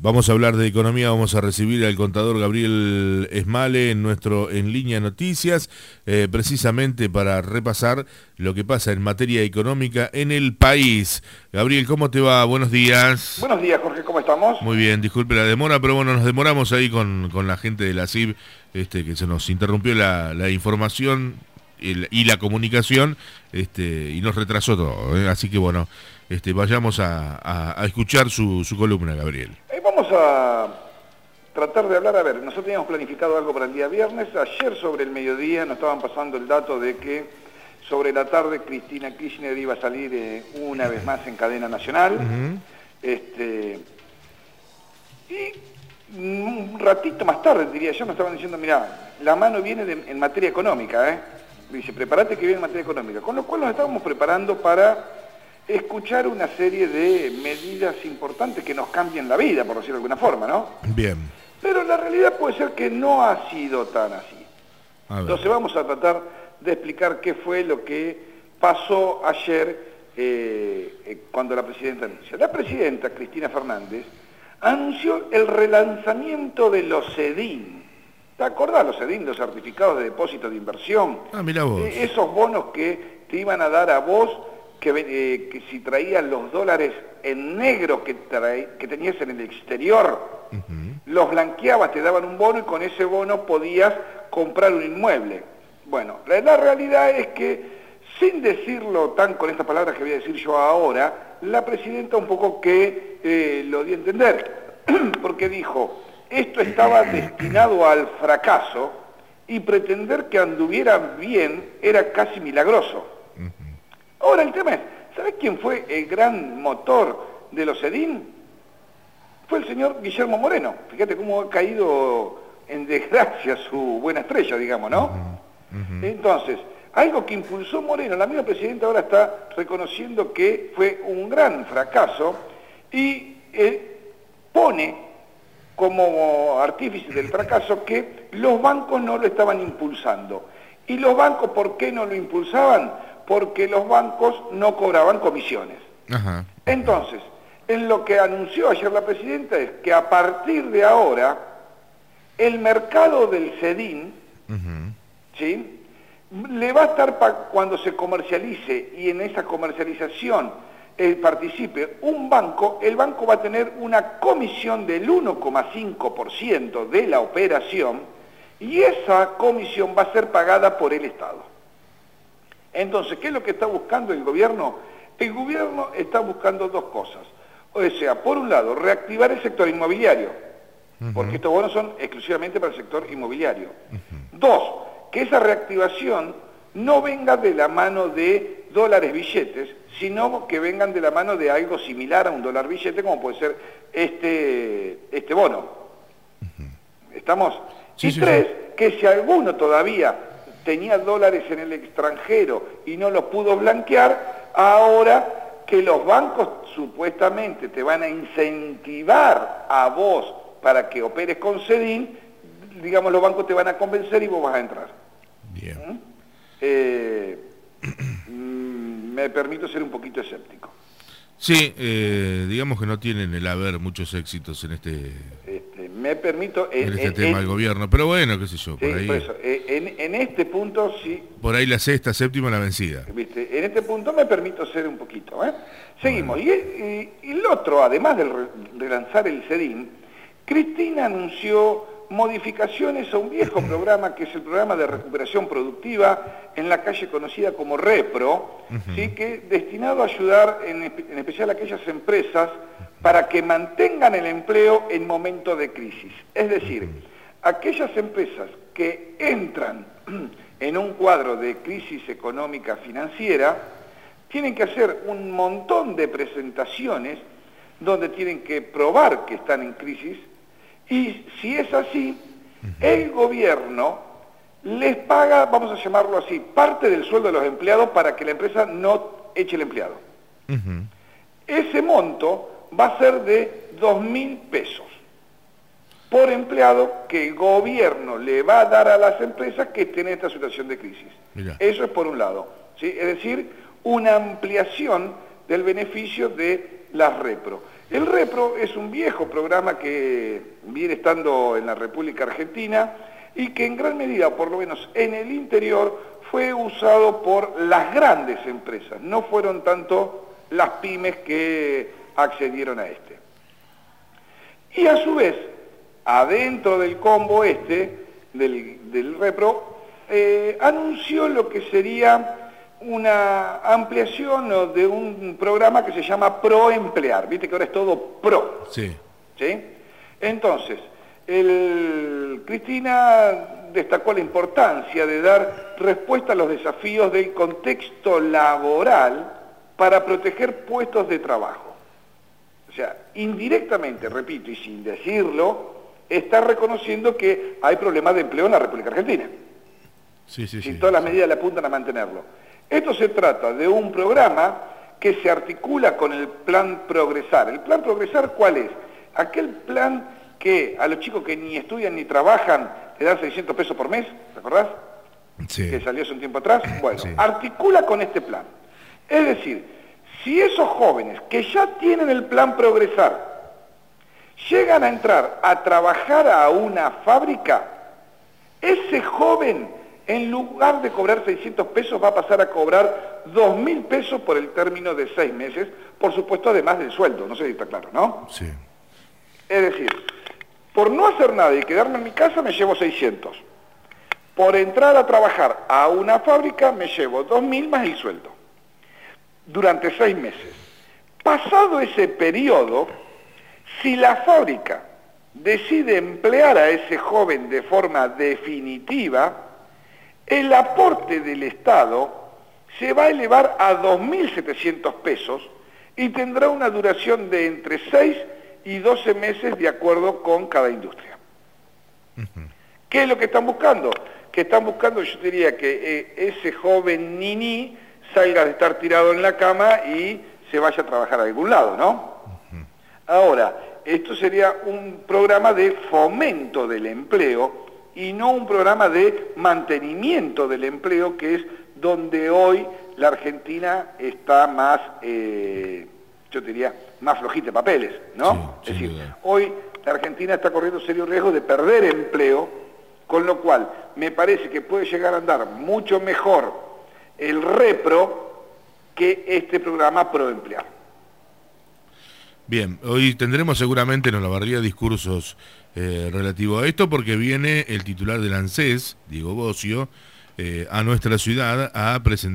Vamos a hablar de economía, vamos a recibir al contador Gabriel Esmale en Línea Noticias, precisamente para repasar lo que pasa en materia económica en el país. Gabriel, ¿cómo te va? Buenos días. Buenos días, Jorge, ¿cómo estamos? Muy bien, disculpe la demora, pero bueno, nos demoramos ahí con la gente de la CIB, que se nos interrumpió la información y la comunicación, y nos retrasó todo, ¿eh? Así que bueno, vayamos a escuchar su columna, Gabriel. Vamos a tratar de hablar, a ver, nosotros teníamos planificado algo para el día viernes, ayer sobre el mediodía nos estaban pasando el dato de que sobre la tarde Cristina Kirchner iba a salir una vez más en cadena nacional, y un ratito más tarde, diría yo, me estaban diciendo, mirá, la mano viene en materia económica, dice, prepárate que viene en materia económica, con lo cual nos estábamos preparando para escuchar una serie de medidas importantes que nos cambien la vida, por decirlo de alguna forma, ¿no? Bien. Pero la realidad puede ser que no ha sido tan así. Entonces vamos a tratar de explicar qué fue lo que pasó ayer cuando la presidenta anunció. La presidenta, Cristina Fernández, anunció el relanzamiento de los CEDIN. ¿Te acordás los CEDIN, los certificados de depósito de inversión? Ah, mirá vos. Esos bonos que te iban a dar a vos, que si traías los dólares en negro que tenías en el exterior, los blanqueabas, te daban un bono y con ese bono podías comprar un inmueble. Bueno, la realidad es que, sin decirlo tan con estas palabras que voy a decir yo ahora, la presidenta un poco que lo dio a entender, porque dijo, esto estaba destinado al fracaso y pretender que anduviera bien era casi milagroso. Ahora el tema es, ¿sabés quién fue el gran motor de los CEDIN? Fue el señor Guillermo Moreno. Fíjate cómo ha caído en desgracia su buena estrella, digamos, ¿no? Entonces, algo que impulsó Moreno, la misma presidenta ahora está reconociendo que fue un gran fracaso y pone como artífice del fracaso que los bancos no lo estaban impulsando. ¿Y los bancos por qué no lo impulsaban? Porque los bancos no cobraban comisiones. Entonces, en lo que anunció ayer la presidenta es que a partir de ahora, el mercado del CEDIN, ¿sí?, le va a estar cuando se comercialice y en esa comercialización participe un banco, el banco va a tener una comisión del 1,5% de la operación y esa comisión va a ser pagada por el Estado. Entonces, ¿qué es lo que está buscando el gobierno? El gobierno está buscando dos cosas. O sea, por un lado, reactivar el sector inmobiliario, porque estos bonos son exclusivamente para el sector inmobiliario. Dos, que esa reactivación no venga de la mano de dólares billetes, sino que vengan de la mano de algo similar a un dólar billete, como puede ser este bono. ¿Estamos? Sí, y sí, tres, sí. que si alguno todavía tenía dólares en el extranjero y no los pudo blanquear, ahora que los bancos supuestamente te van a incentivar a vos para que operes con CEDIN, digamos, los bancos te van a convencer y vos vas a entrar. Bien. Me permito ser un poquito escéptico. Sí, digamos que no tienen el haber muchos éxitos en Me permito... en este tema del gobierno, pero bueno, qué sé yo, por ahí... Por eso, en este punto sí... Por ahí la sexta, séptima, la vencida. ¿Viste? En este punto me permito ser un poquito. Seguimos. Bueno. Y el otro, además de lanzar el CEDIN, Cristina anunció modificaciones a un viejo programa que es el programa de recuperación productiva en la calle conocida como REPRO, ¿sí?, que destinado a ayudar en especial a aquellas empresas para que mantengan el empleo en momentos de crisis. Es decir, aquellas empresas que entran en un cuadro de crisis económica financiera tienen que hacer un montón de presentaciones donde tienen que probar que están en crisis. Y si es así, el gobierno les paga, vamos a llamarlo así, parte del sueldo de los empleados para que la empresa no eche el empleado. Ese monto va a ser de 2.000 pesos por empleado que el gobierno le va a dar a las empresas que estén en esta situación de crisis. Mirá. Eso es por un lado, ¿sí? Es decir, una ampliación del beneficio de las repro. El Repro es un viejo programa que viene estando en la República Argentina y que en gran medida, por lo menos en el interior, fue usado por las grandes empresas. No fueron tanto las pymes que accedieron a este. Y a su vez, adentro del combo del Repro, anunció lo que sería una ampliación de un programa que se llama Proemplear. Viste que ahora es todo pro. Sí. ¿Sí? Entonces, Cristina destacó la importancia de dar respuesta a los desafíos del contexto laboral para proteger puestos de trabajo. O sea, indirectamente, repito, y sin decirlo, está reconociendo que hay problemas de empleo en la República Argentina. Sí. Todas las medidas le apuntan a mantenerlo. Esto se trata de un programa que se articula con el Plan Progresar. ¿El Plan Progresar cuál es? Aquel plan que a los chicos que ni estudian ni trabajan le dan 600 pesos por mes, ¿te acordás? Sí. Que salió hace un tiempo atrás. Bueno, sí. Articula con este plan. Es decir, si esos jóvenes que ya tienen el Plan Progresar llegan a entrar a trabajar a una fábrica, ese joven, en lugar de cobrar 600 pesos, va a pasar a cobrar 2.000 pesos por el término de 6 meses, por supuesto, además del sueldo. No sé si está claro, ¿no? Sí. Es decir, por no hacer nada y quedarme en mi casa me llevo 600. Por entrar a trabajar a una fábrica me llevo 2.000 más el sueldo. Durante 6 meses. Pasado ese periodo, si la fábrica decide emplear a ese joven de forma definitiva, el aporte del Estado se va a elevar a 2.700 pesos y tendrá una duración de entre 6 y 12 meses de acuerdo con cada industria. ¿Qué es lo que están buscando? Que están buscando, yo diría, que ese joven niní salga de estar tirado en la cama y se vaya a trabajar a algún lado, ¿no? Ahora, esto sería un programa de fomento del empleo y no un programa de mantenimiento del empleo, que es donde hoy la Argentina está más, yo diría, más flojita de papeles, ¿no? Sí, es decir, duda. hoy la Argentina está corriendo serio riesgo de perder empleo, con lo cual me parece que puede llegar a andar mucho mejor el Repro que este programa Proemplear. Bien, hoy tendremos seguramente en Olavarría discursos relativos a esto, porque viene el titular del ANSES, Diego Bocio, a nuestra ciudad a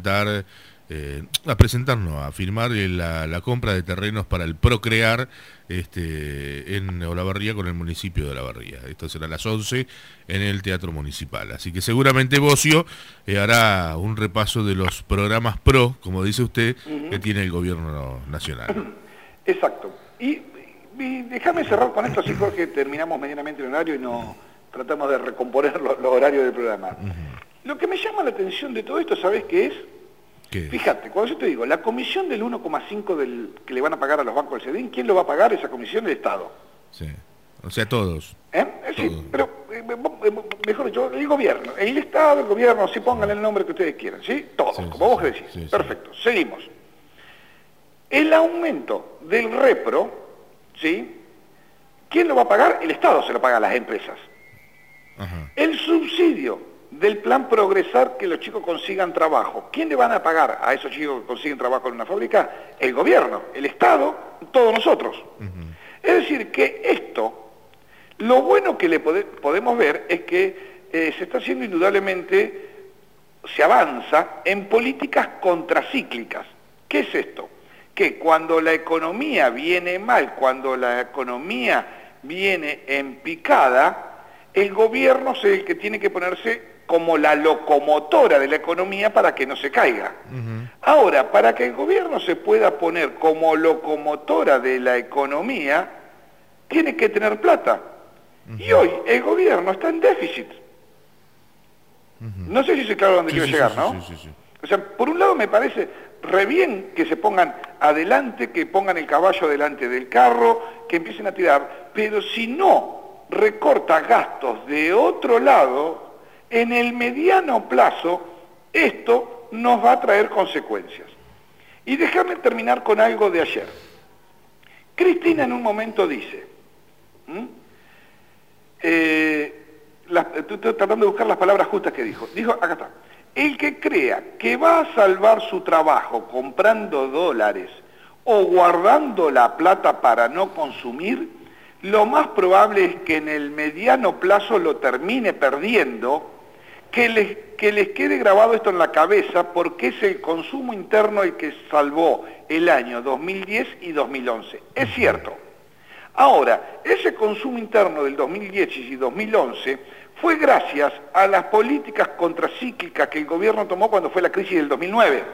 firmar la compra de terrenos para el Procrear en Olavarría con el municipio de Olavarría. Esto será a las 11 en el Teatro Municipal. Así que seguramente Bocio hará un repaso de los programas PRO, como dice usted, que tiene el gobierno nacional. Exacto. Y déjame cerrar con esto, así Jorge, terminamos medianamente el horario y no tratamos de recomponer los horarios del programa. Lo que me llama la atención de todo esto, ¿sabés qué es? ¿Qué? Fíjate, cuando yo te digo, la comisión del 1,5 que le van a pagar a los bancos del SEDIN, ¿quién lo va a pagar? Esa comisión del Estado. Sí. O sea, todos. Sí, Todos. pero mejor dicho, el gobierno, el Estado, el gobierno, sí, pónganle el nombre que ustedes quieran, ¿sí? Todos, Sí, como vos decís. sí. Perfecto, seguimos. El aumento del Repro, ¿sí? ¿Quién lo va a pagar? El Estado se lo paga a las empresas. Ajá. El subsidio del Plan Progresar, que los chicos consigan trabajo. ¿Quién le van a pagar a esos chicos que consiguen trabajo en una fábrica? El gobierno, el Estado, todos nosotros. Es decir, que esto, lo bueno que le podemos ver es que se está haciendo indudablemente, se avanza en políticas contracíclicas. ¿Qué es esto? Que cuando la economía viene mal, cuando la economía viene en picada, el gobierno es el que tiene que ponerse como la locomotora de la economía para que no se caiga. Ahora, para que el gobierno se pueda poner como locomotora de la economía, tiene que tener plata. Y hoy el gobierno está en déficit. No sé si se claro dónde quiero llegar, ¿no? Sí. O sea, por un lado me parece re bien que se pongan adelante, que pongan el caballo delante del carro, que empiecen a tirar, pero si no recorta gastos de otro lado, en el mediano plazo esto nos va a traer consecuencias. Y déjame terminar con algo de ayer. Cristina en un momento dice, estoy tratando de buscar las palabras justas que dijo. Dijo, acá está, el que crea que va a salvar su trabajo comprando dólares o guardando la plata para no consumir, lo más probable es que en el mediano plazo lo termine perdiendo, que les quede grabado esto en la cabeza, porque es el consumo interno el que salvó el año 2010 y 2011. Es cierto. Ahora, ese consumo interno del 2010 y 2011 fue gracias a las políticas contracíclicas que el gobierno tomó cuando fue la crisis del 2009.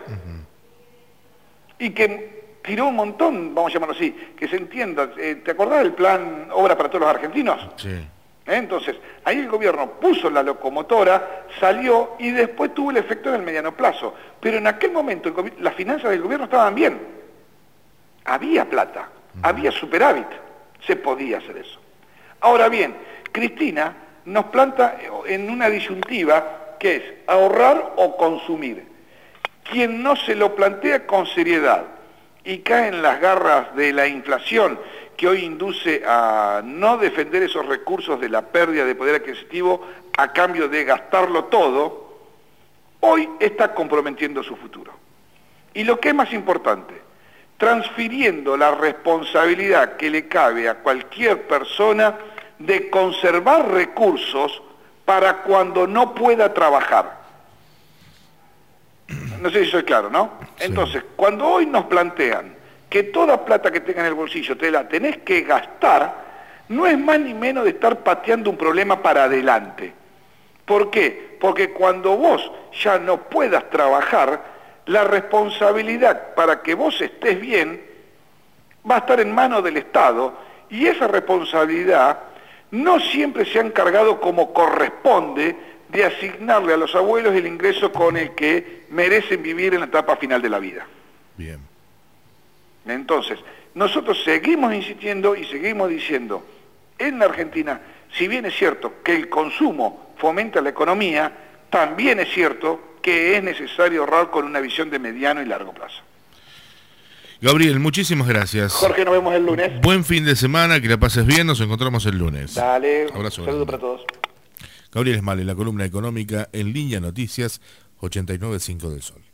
Y que tiró un montón, vamos a llamarlo así, que se entienda. ¿Te acordás del plan Obra para Todos los Argentinos? Sí. Entonces, ahí el gobierno puso la locomotora, salió y después tuvo el efecto en el mediano plazo. Pero en aquel momento las finanzas del gobierno estaban bien. Había plata, había superávit, se podía hacer eso. Ahora bien, Cristina nos planta en una disyuntiva que es ahorrar o consumir. Quien no se lo plantea con seriedad y cae en las garras de la inflación que hoy induce a no defender esos recursos de la pérdida de poder adquisitivo a cambio de gastarlo todo, hoy está comprometiendo su futuro. Y lo que es más importante, transfiriendo la responsabilidad que le cabe a cualquier persona de conservar recursos para cuando no pueda trabajar. No sé si soy claro, ¿no? Sí. Entonces, cuando hoy nos plantean que toda plata que tengas en el bolsillo te la tenés que gastar, no es más ni menos de estar pateando un problema para adelante. ¿Por qué? Porque cuando vos ya no puedas trabajar, la responsabilidad para que vos estés bien va a estar en manos del Estado, y esa responsabilidad no siempre se ha encargado como corresponde de asignarle a los abuelos el ingreso con el que merecen vivir en la etapa final de la vida. Bien. Entonces, nosotros seguimos insistiendo y seguimos diciendo, en la Argentina, si bien es cierto que el consumo fomenta la economía, también es cierto que es necesario ahorrar con una visión de mediano y largo plazo. Gabriel, muchísimas gracias. Jorge, nos vemos el lunes. Buen fin de semana, que la pases bien, nos encontramos el lunes. Dale, abrazo. Saludo para todos. Gabriel Esmal, en la columna económica en Línea Noticias 89.5 del Sol.